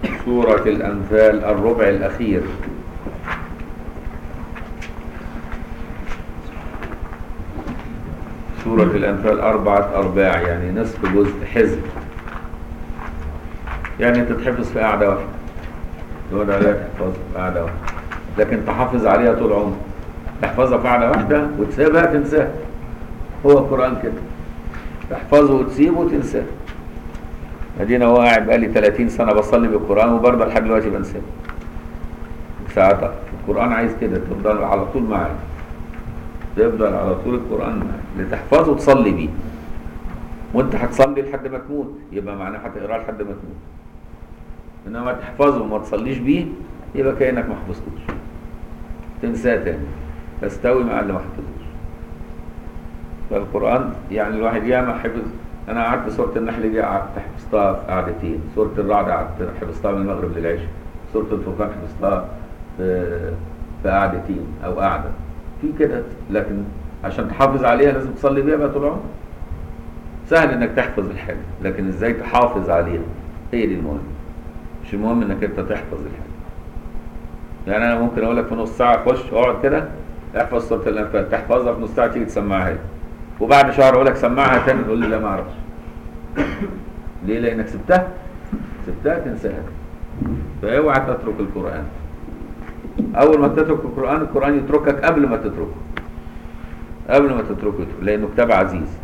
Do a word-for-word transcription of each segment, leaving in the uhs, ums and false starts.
سورة الأنفال الربع الأخير. سورة الأنفال أربعة أرباع، يعني نصف جزء حزب، يعني تتحفظ في قاعدة واحدة، تقعد عليها تحفظ في قاعدة واحدة، لكن تحافظ عليها طول عمرك، تحفظها في قاعدة واحدة وتسيبها تنساها. هو القرآن كده، تحفظه وتسيبه وتنساه. ادينا هو قاعد بقالي ثلاثين سنة بصلي بالقرآن وبرضه لحد دلوقتي بنساه. ساعتها القرآن عايز كده، تفضل على طول معاك، تفضل على طول القرآن معاك لتحفظه وتصلي بيه. وانت هتصلي لحد ما تموت، يبقى معناه هتقراه لحد ما تموت. انما تحفظه وما تصليش بيه يبقى كأنك ما حفظتوش، تنساه تاني، تستوي مع اللي ما حفظوش. فالقرآن يعني الواحد ياما حفظ. انا قعدت سورة النحل دي قعدت حفظتها في قعدتين، سورة الرعد قعدت حفظتها من المغرب للعشاء، سورة الفرقان حفظتها في في قعدتين او قعدة في كده. لكن عشان تحافظ عليها لازم تصلي بيها بقى طول عمرك. سهل انك تحفظ الحاجة، لكن ازاي تحافظ عليها هي دي المهم. مش المهم انك انت تحفظ الحاجة. يعني انا ممكن اقول لك في نص ساعة خش اقعد كده احفظ سورة الانفال، تحفظها في نص ساعة تيجي تسمعها لي، وبعد شهر اقول لك سمعها تاني تقول لي لا ما اعرفش. ليه؟ لانك سبتها سبتها تنساها. فاوعى تترك القرآن. اول ما تترك القرآن القرآن يتركك قبل ما تتركه، قبل ما تتركه، لانه كتاب عزيز.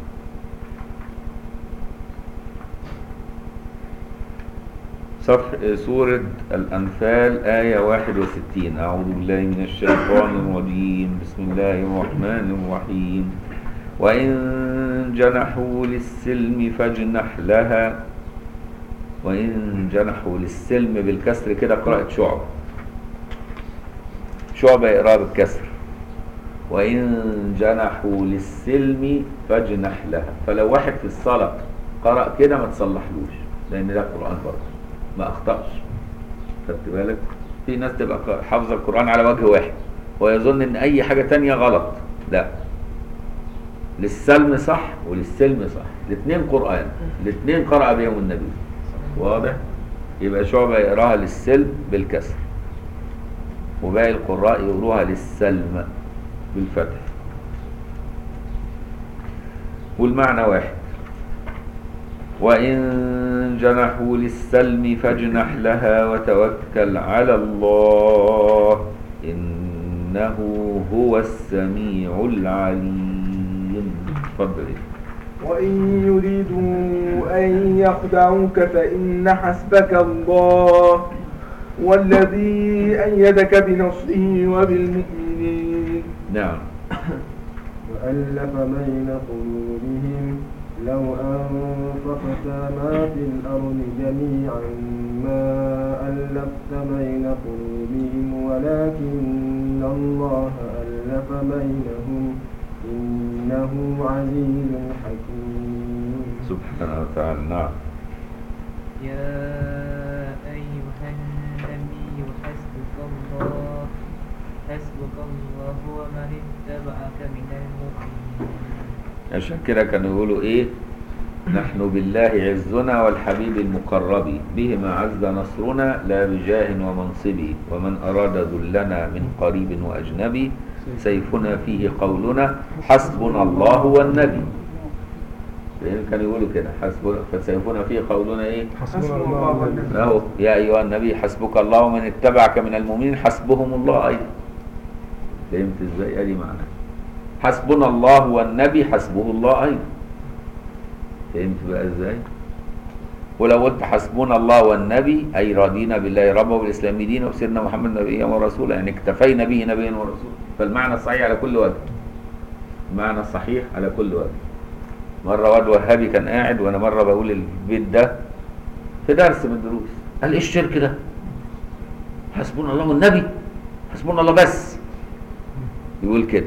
صفح سورة الأنفال آية واحد وستين. أعوذ بالله من الشيطان الرجيم. بسم الله الرحمن الرحيم. وإن جنحوا للسلم فاجنح لها. وإن جنحوا للسلم بالكسر كده قراءة شعب، شعب يقرأ بالكسر. وإن جنحوا للسلم فاجنح لها. فلو واحد في الصلاة قرأ كده ما تصلحلوش، لأن ده قرآن برضه ما أخطأش. خدت بالك؟ في ناس تبقى حافظة القرآن على وجه واحد ويظن إن أي حاجة تانية غلط. لا، للسلم صح وللسلم صح، الاثنين قرآن، الاثنين قرأ بهم النبي. واضح؟ يبقى شعبة يقراها للسلم بالكسر، وباقي القراء يقروها للسلم بالفتح، والمعنى واحد. وإن جنحوا للسلم فاجنح لها وتوكل على الله إنه هو السميع العليم. اتفضل. وإن يريدوا أن يخدعوك فإن حسبك الله والذي أيدك بنصره وبالمؤمنين. نعم. وألف بين قلوبهم لو أنفقت ما في الأرض جميعا ما ألفت بين قلوبهم ولكن الله ألف بينهم إنه عزيز حكيم. سبحانه وتعالى. نعم. يا أيها النبي حسبك الله حسبك الله ومن اتبعك من المؤمنين. عشان كده كانوا يقولوا ايه؟ نحن بالله عزنا والحبيب المقرب بهما عز نصرنا لا بجاه ومنصب ومن أراد ذلنا من قريب وأجنبي سيفنا فيه قولنا حسبنا الله والنبي. كانوا يقولوا كده حسبنا، فسيفنا فيه قولنا ايه؟ حسبنا الله والنبي. اهو يا أيها النبي حسبك الله ومن اتبعك من المؤمنين حسبهم الله أيضا. فهمت ازاي؟ ادي معنى حسبنا الله والنبي حسبه الله أيضا. فهمت بقى ازاي؟ ولو قلت حسبنا الله والنبي أي رضينا بالله ربا وبالإسلام دينا وسيدنا محمد نبيا ورسولا، يعني اكتفينا به نبيا ورسولا. فالمعنى الصحيح على كل وجه، المعنى الصحيح على كل وجه. مرة واد وهابي كان قاعد وأنا مرة بقول البيت ده في درس من الدروس، قال إيه الشرك ده؟ حسبنا الله والنبي، حسبنا الله بس، يقول كده.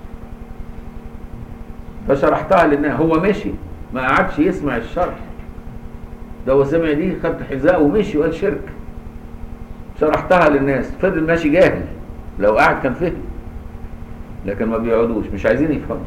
فشرحتها للناس، هو مشي ما قعدش يسمع الشرح ده، هو سمع دي خد حذاءه ومشي وقال شرك. شرحتها للناس فضل ماشي جاهل، لو قعد كان فهم، لكن ما بيقعدوش، مش عايزين يفهموا.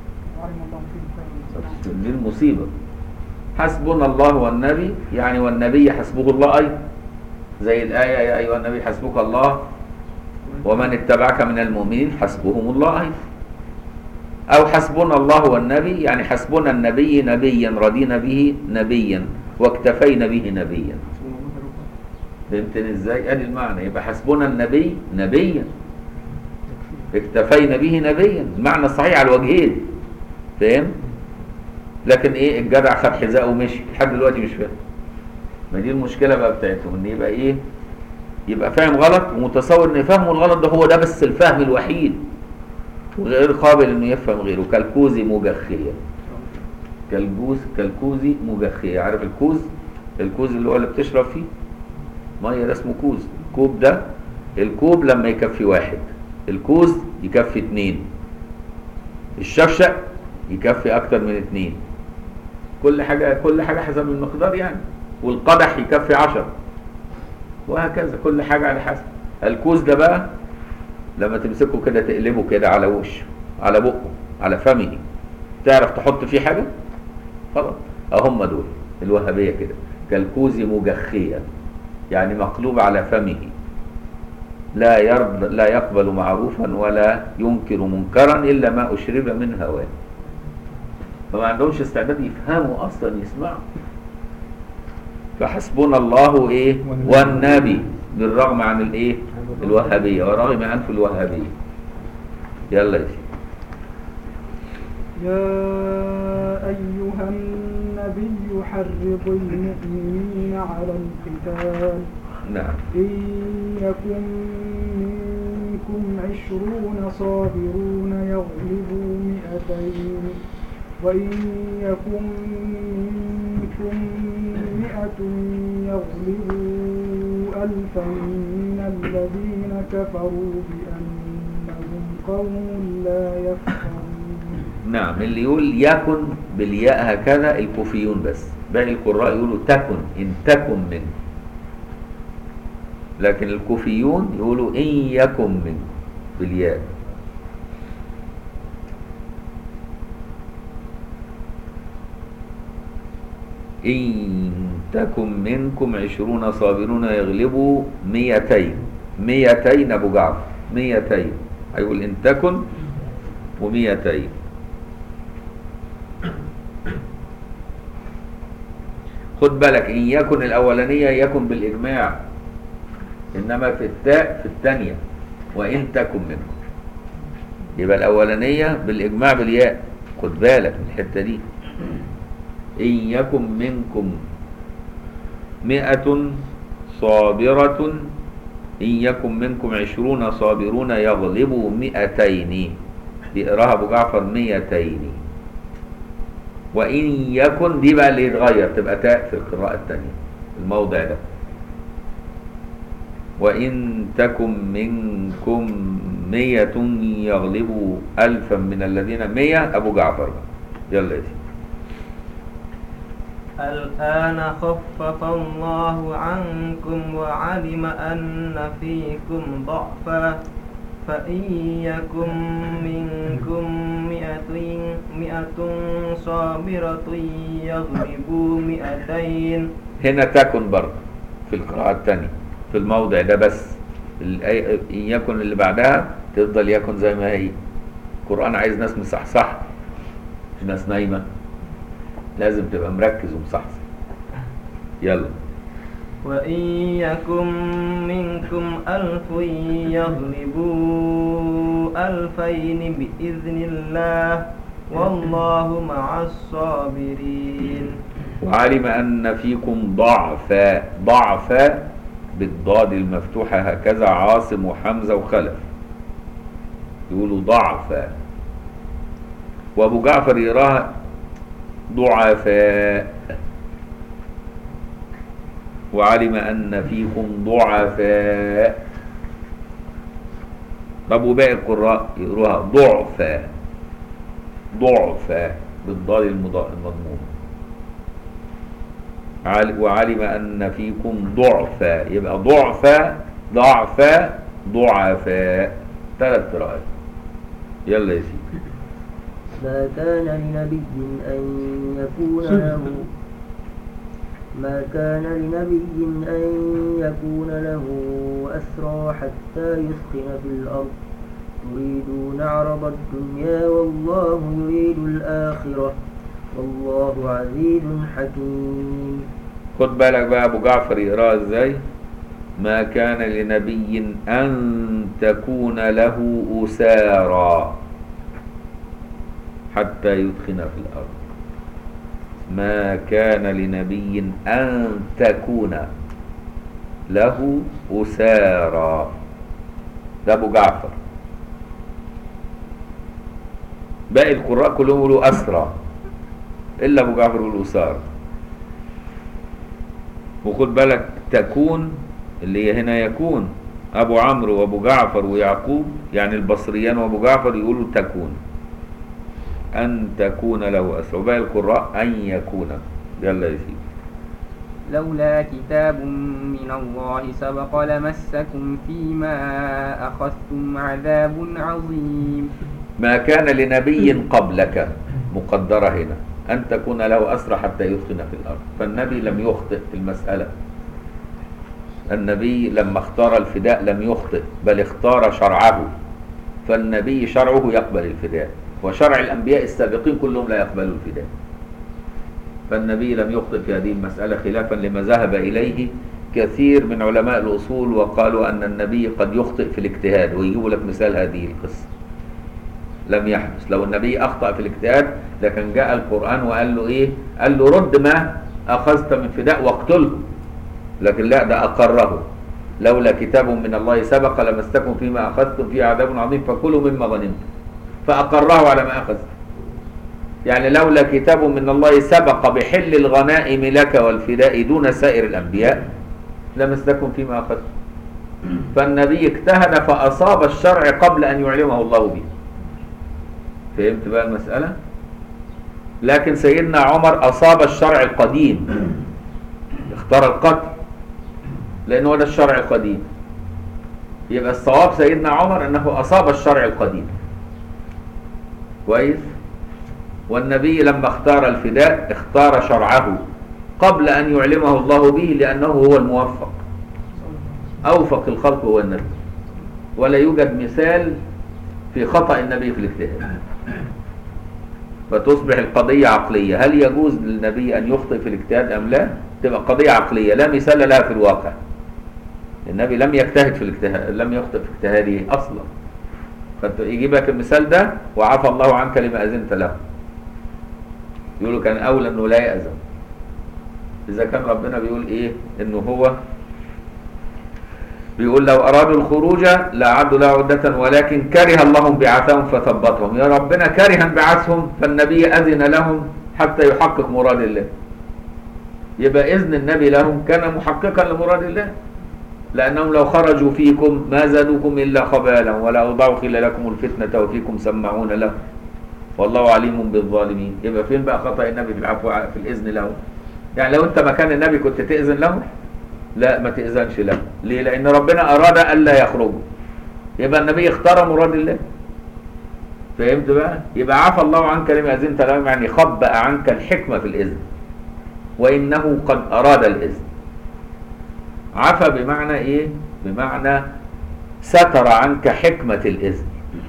دي المصيبة. حسبنا الله والنبي يعني والنبي حسبه الله أيضا، زي الآية يا أيها النبي حسبك الله ومن اتبعك من المؤمنين حسبهم الله أيضا. أو حسبنا الله والنبي، يعني حسبنا النبي نبيا رضينا به نبيا واكتفينا به نبيا. فهمتني ازاي؟ ادي المعنى. يبقى حسبنا النبي نبيا اكتفينا به نبيا، المعنى الصحيح على الوجهين. فاهم؟ لكن ايه، الجدع خد حذاءه ومشي لحد دلوقتي مش فاهم. ما دي المشكله بقى بتاعتهم، ان يبقى ايه، يبقى فاهم غلط ومتصور ان فهمه الغلط ده هو ده بس الفهم الوحيد، وغير قابل انه يفهم غيره. كالكوز مجخية، كالجوز كالكوز مجخية. عارف الكوز؟ الكوز اللي هو اللي بتشرب فيه ميه ده اسمه كوز. الكوب ده، الكوب لما يكفي واحد، الكوز يكفي اتنين، الشفشق يكفي اكتر من اتنين، كل حاجة كل حاجة حسب المقدار يعني، والقدح يكفي عشر، وهكذا كل حاجة على حسب. الكوز ده بقى لما تمسكه كده تقلبه كده على وشه، على بقه، على فمه، تعرف تحط فيه حاجة؟ خلاص. اهم دول الوهابية كده، كالكوز مجخية، يعني مقلوب على فمه، لا يرضى لا يقبل معروفا ولا ينكر منكرا الا ما اشرب من هواه. فما عندهمش استعداد يفهموا اصلا، يسمعوا. فحسبنا الله ايه والنبي، بالرغم عن الايه الوهابيه، ورغم انف الوهابيه. يلا يا سيدي. يا أيها النبي حرض المؤمنين على القتال. نعم. إن يكن منكم عشرون صابرون يغلبوا مئتين، وإن يكن منكم مئة يغلبوا ألفا من الذين كفروا بأنهم قوم لا يفقهون. نعم. اللي يقول يكن بالياء هكذا الكوفيون بس، باقي القراء يقولوا تكن، إن تكن منكم. لكن الكوفيون يقولوا إن يكن منكم بالياء. إن تكن منكم عشرون صابرون يغلبوا مئتين. مئتين أبو جعفر، مئتين. هيقول إن تكن ومئتين. خد بالك، إن يكن الأولانية يكن بالإجماع، إنما في التاء في الثانية وإن تكن منكم، يبقى الأولانية بالإجماع بالياء. خد بالك من الحتة دي. إن يكن منكم مئة صابرة، إن يكن منكم عشرون صابرون يغلبوا مئتين. بيقراها أبو جعفر مئتين. وإن يكن دي بقى اللي يتغير، تبقى تاء في القراءة الثانية الموضع ده. وإن تكن منكم مية يغلبوا ألفا من الذين. مية أبو جعفر. يلا يا سيدي. الآن خفف الله عنكم وعلم أن فيكم ضعفا، فإن يكن منكم مئة مئة صابرة يغلبوا مئتين. هنا تكن برضه في القراءة الثانية في الموضع ده بس. إن يكن اللي بعدها تفضل يكن زي ما هي. القرآن عايز ناس مصحصحة، مش ناس نايمة. لازم تبقى مركز ومصحصح. يلا. وإن يكن منكم ألف يغلبوا ألفين بإذن الله والله مع الصابرين. وعلم أن فيكم ضعفا. ضعفا بالضاد المفتوحة هكذا عاصم وحمزة وخلف يقولوا ضعفا، وأبو جعفر يراها ضعفاء. وعلم أن فيكم ضعفاء. طب وباقي القراء يقروها ضعفا. ضعفا بالضاد المضموم. وعلم أن فيكم ضعفا، يبقى ضعفا ضعفا ضعفاء. ثلاث قراءات. يلا يا سيدي. ما كان لنبي أن يكون له. ما كان لنبي أن يكون له أسرى حتى يثخن في الأرض. ومن يرتد منكم عن دينه فسوف يأتي الله بقوم لا يملكون لأنفسهم نفعا ولا ضرا ثم يغنيهم الله من فضله والله عليم. ما كان لنبي أن يكون له أسرى حتى يثخن في الأرض تريدون عرض الدنيا والله يريد الآخرة والله عزيز حكيم. خد بالك بقى أبو جعفر يقرأ إزاي. ما كان لنبي أن تكون له أسارى حتى يدخن في الأرض. ما كان لنبي أن تكون له أسارى. ده أبو جعفر. باقي القراء كلهم يقولوا أسرى إلا أبو جعفر يقول أسارى. وخد بالك تكون اللي هي هنا يكون. أبو عمرو وأبو جعفر ويعقوب يعني البصريان وأبو جعفر يقولوا تكون أن تكون له أسرى. وباقي القراء أن يكون. يلا يا سيدي. لولا كتاب من الله سبق لمسكم فيما أخذتم عذاب عظيم. ما كان لنبي قبلك مقدرة هنا أن تكون له أسرى حتى يثخن في الأرض. فالنبي لم يخطئ في المسألة. النبي لما اختار الفداء لم يخطئ بل اختار شرعه. فالنبي شرعه يقبل الفداء وشرع الأنبياء السابقين كلهم لا يقبلوا الفداء. فالنبي لم يخطئ في هذه المسألة خلافا لما ذهب إليه كثير من علماء الأصول وقالوا أن النبي قد يخطئ في الاجتهاد ويجيبوا لك مثال هذه القصة. لم يحدث. لو النبي أخطأ في الاجتهاد لكن جاء القرآن وقال له إيه؟ قال له رد ما أخذت من فداء واقتله. لكن لا، ده أقره. لولا كتاب من الله سبق لمسكم فيما أخذتم فيه عذاب عظيم فكلوا مما غنمتم. فأقره على ما أخذ. يعني لولا كتاب من الله سبق بحل الغنائم لك والفداء دون سائر الأنبياء لمسكم فيما أخذتم. فالنبي اجتهد فأصاب الشرع قبل أن يعلمه الله به. فهمت بقى المسألة؟ لكن سيدنا عمر أصاب الشرع القديم اختار القتل لأنه ده الشرع القديم. يبقى الصواب سيدنا عمر أنه أصاب الشرع القديم كويس. والنبي لما اختار الفداء اختار شرعه قبل أن يعلمه الله به لأنه هو الموفق. أوفق الخلق هو النبي ولا يوجد مثال في خطأ النبي في الاجتهاد. فتصبح القضية عقلية. هل يجوز للنبي أن يخطئ في الاجتهاد أم لا؟ تبقى قضية عقلية لا مثال لها في الواقع. النبي لم يجتهد في الاجتهاد، لم يخطئ في اجتهاده أصلا. فيجيبك المثال ده وعفى الله عنك لما أذنت له. يقولوا كان أولى أنه لا يأذن. إذا كان ربنا بيقول إيه؟ إنه هو بيقول لو أرادوا الخروج لأعدوا له عدة ولكن كره الله بعثهم فثبتهم. يا ربنا كرها بعثهم فالنبي أذن لهم حتى يحقق مراد الله. يبقى إذن النبي لهم كان محققا لمراد الله. لأنهم لو خرجوا فيكم ما زادوكم إلا خبالا ولا أوضعوا خلالكم الفتنة وفيكم سمعون له والله عليم بالظالمين. يبقى فين بقى خطأ النبي في العفو في الإذن له؟ يعني لو أنت مكان النبي كنت تأذن له؟ لا، ما تأذنش له. ليه؟ لأن ربنا أراد ألا يخرجوا. يبقى النبي اختار مراد الله. فهمت بقى؟ يبقى عفى الله عنك لما أذنت لهم يعني خبأ عنك الحكمة في الإذن وإنه قد أراد الإذن. عفى بمعنى إيه؟ بمعنى ستر عنك حكمة الإذن،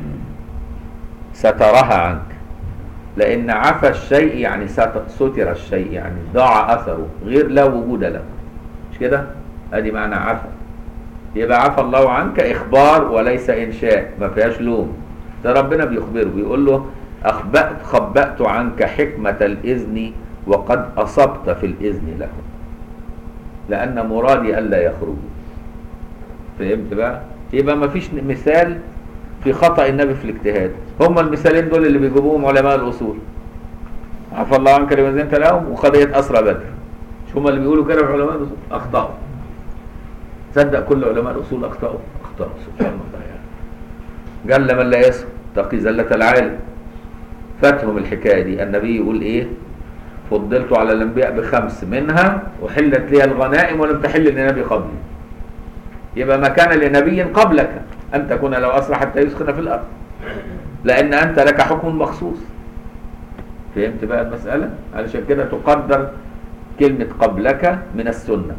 سترها عنك. لأن عفى الشيء يعني ستر الشيء يعني ضاع أثره غير لا وجود له. مش كده؟ ادي معنى عفا. يبقى عفا الله عنك اخبار وليس انشاء، ما فيهاش لوم. ده ربنا بيخبره بيقول له اخبأت خبأت عنك حكمة الاذن وقد اصبت في الاذن لهم لان مرادي الا يخرجوا. فهمت بقى؟ يبقى ما فيش مثال في خطأ النبي في الاجتهاد. هما المثالين دول اللي بيجيبوهم علماء الاصول. عفا الله عنك لما أذنت لهم وقضية اسرى بدر. هم اللي بيقولوا كده في علماء الاصول اخطاوا. تصدق كل علماء الاصول اخطاوا اخطاوا سبحان الله. يعني قال من لا يسهو تقي زلة العالم. فاتهم الحكايه دي. النبي يقول ايه؟ فضلت على الانبياء بخمس منها وحلت لي الغنائم ولم تحل لنبي قبلي. يبقى ما كان لنبي قبلك ان تكون لو اسرى حتى يسخن في الارض لان انت لك حكم مخصوص. فهمت بقى المساله؟ علشان كده تقدر كلمة قبلك من السنة،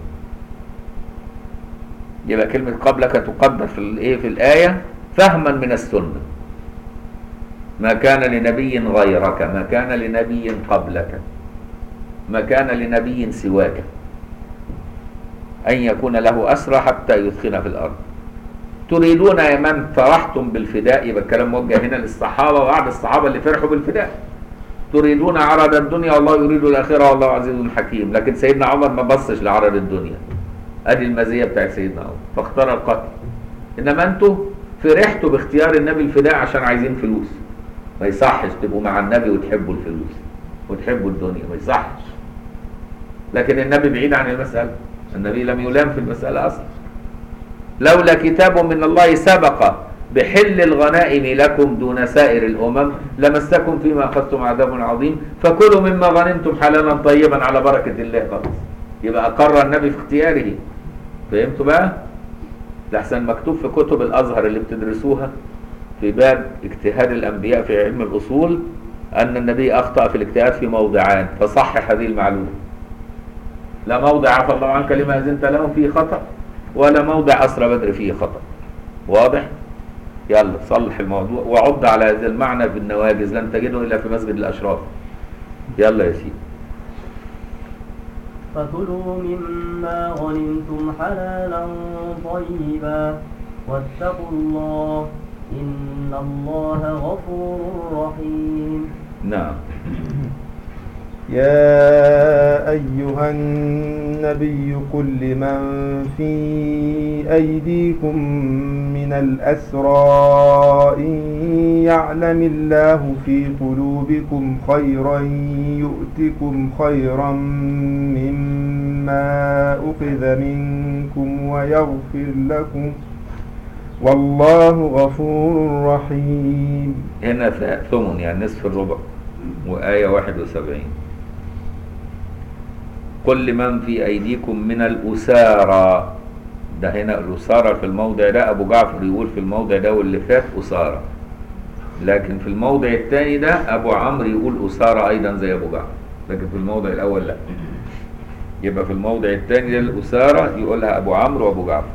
يبقى كلمة قبلك تقدر في الايه في الآية فهما من السنة. ما كان لنبي غيرك، ما كان لنبي قبلك، ما كان لنبي سواك أن يكون له أسرى حتى يثخن في الأرض. تريدون يا من فرحتم بالفداء، يبقى الكلام موجه هنا للصحابة وبعد الصحابة اللي فرحوا بالفداء. تريدون عرض الدنيا والله يريد الآخرة والله عزيز حكيم. لكن سيدنا عمر ما بصش لعرض الدنيا، ادي المزية بتاعت سيدنا عمر فاختار القتل. انما انتوا فرحتوا باختيار النبي الفداء عشان عايزين فلوس. ما يصحش تبقوا مع النبي وتحبوا الفلوس وتحبوا الدنيا، ما يصحش. لكن النبي بعيد عن المسألة، النبي لم يلام في المسألة أصلا. لولا كتاب من الله سبق بحل الغنائم لكم دون سائر الأمم لمسكم فيما أخذتم عذاب عظيم فكلوا مما غنمتم حلالا طيبا على بركة الله. خلاص يبقى أقر النبي في اختياره. فهمتوا بقى؟ لحسن مكتوب في كتب الأزهر اللي بتدرسوها في باب اجتهاد الأنبياء في علم الأصول أن النبي أخطأ في الاجتهاد في موضعان فصحح هذه المعلومة. لا موضع عفى الله عنك لما أذنت لهم فيه خطأ، ولا موضع أسرى بدر فيه خطأ. واضح؟ يلا صلح الموضوع وعض على هذا المعنى بالنواجز، لن تجده إلا في مسجد الأشراف. يلا يا سيدي. فكلوا مما غنمتم حلالا طيبا واتقوا الله إن الله غفور رحيم. نعم. يا أيها النبي قل لمن في أيديكم من الأسرى إن يعلم الله في قلوبكم خيرا يؤتكم خيرا مما أخذ منكم ويغفر لكم والله غفور رحيم. هنا ثمن يعني نصف الربع وآية واحد وسبعين. قل لمن في أيديكم من الأسارى، ده هنا الأسارى في الموضع ده أبو جعفر يقول في الموضع ده واللي فات أسارى، لكن في الموضع الثاني ده أبو عمرو يقول أسارى أيضا زي أبو جعفر، لكن في الموضع الأول لا. يبقى في الموضع الثاني ده الأسارى يقولها أبو عمرو وأبو جعفر،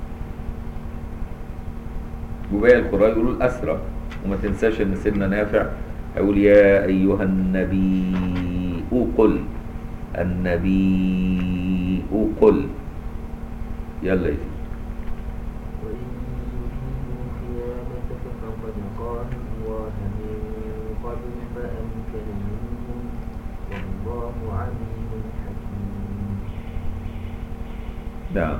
وباقي القراء يقولوا الأسرى. وما تنساش إن سيدنا نافع هيقول يا أيها النبي قل، النبي قل. يلا يا سيدي. وإن يريدوا خيانتك فقد خانوا الله من قبل فأمكن منهم والله عليم حكيم. نعم.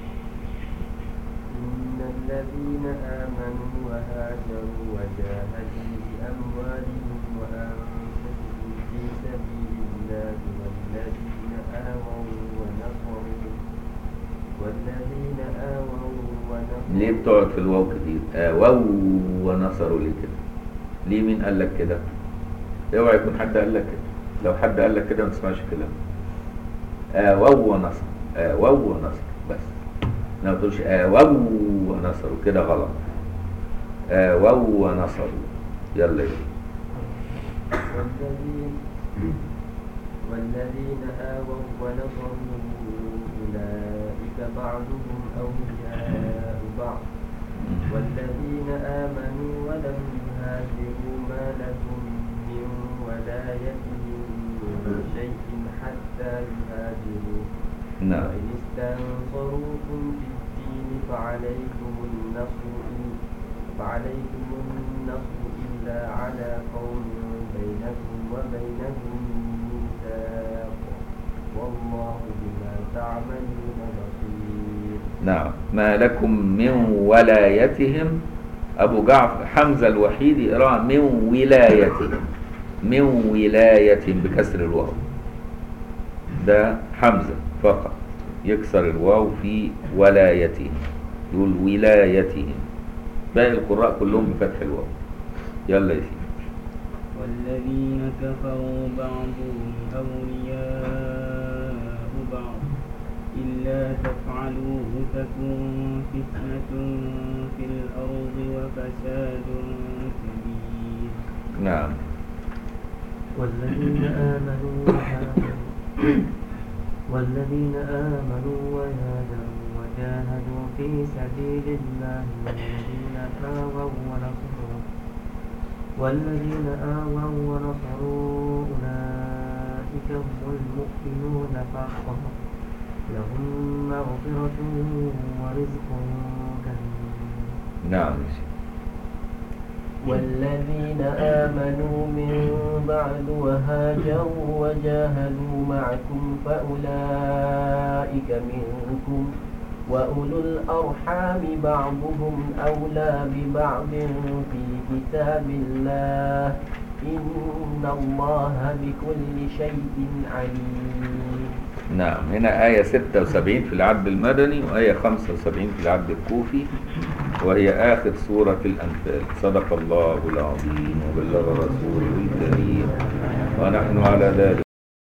إن الذين آمنوا وهاجروا وجاهدوا بأموالهم وأنفسهم في سبيل الله والذين آووا ونصروا والذين آووا ونصروا. ليه بتقعد في الواو كتير؟ آووا ونصروا ليه كده؟ ليه مين قال لك كده؟ اوعى يكون حد قال لك كده، لو حد قال لك كده ما تسمعش كلامه. آووا ونصر، آووا ونصر بس. ما تقولش آووا ونصروا كده غلط. آووا ونصروا. يلا يلا. والذين والذين آووا ونصروا أولئك بعضهم أولياء بعض والذين آمنوا ولم يهاجروا ما لهم من ولايتهم من شيء حتى يهاجروا. نعم. وإن استنصروكم في الدين فعليكم النصر فعليكم النصر إلا على قوم بينكم وبينهم ميثاق والله بما تعملون بصير. نعم. ما لكم من ولايتهم. أبو جعفر حمزة الوحيد يقرأ من ولايتهم، من ولايتهم بكسر الواو، ده حمزة فقط يكسر الواو في ولايتهم، يقول ولايتهم. باقي القراء كلهم بفتح الواو. يلا يا سيدي. والذين كفروا بعضهم أولياء بعض إلا تفعلوه تكن فتنة في الأرض وفساد كبير. نعم. والذين آمنوا وهاجروا والذين آمنوا وهاجروا وجاهدوا في سبيل الله والذين آووا ونصروا والذين آووا ونصروا أولئك هم المؤمنون حقا لهم مغفرة ورزق كريم. نعم. والذين آمنوا من بعد وهاجروا وجاهدوا معكم فأولئك منكم وأولو الأرحام بعضهم أولى ببعض في كتاب الله إن الله بكل شيء عليم. نعم. هنا آية ستة وسبعين في العد المدني وآية خمسة وسبعين في العد الكوفي، وهي آخر سورة الأنفال. صدق الله العظيم وبلغ رسوله الكريم ونحن على ذلك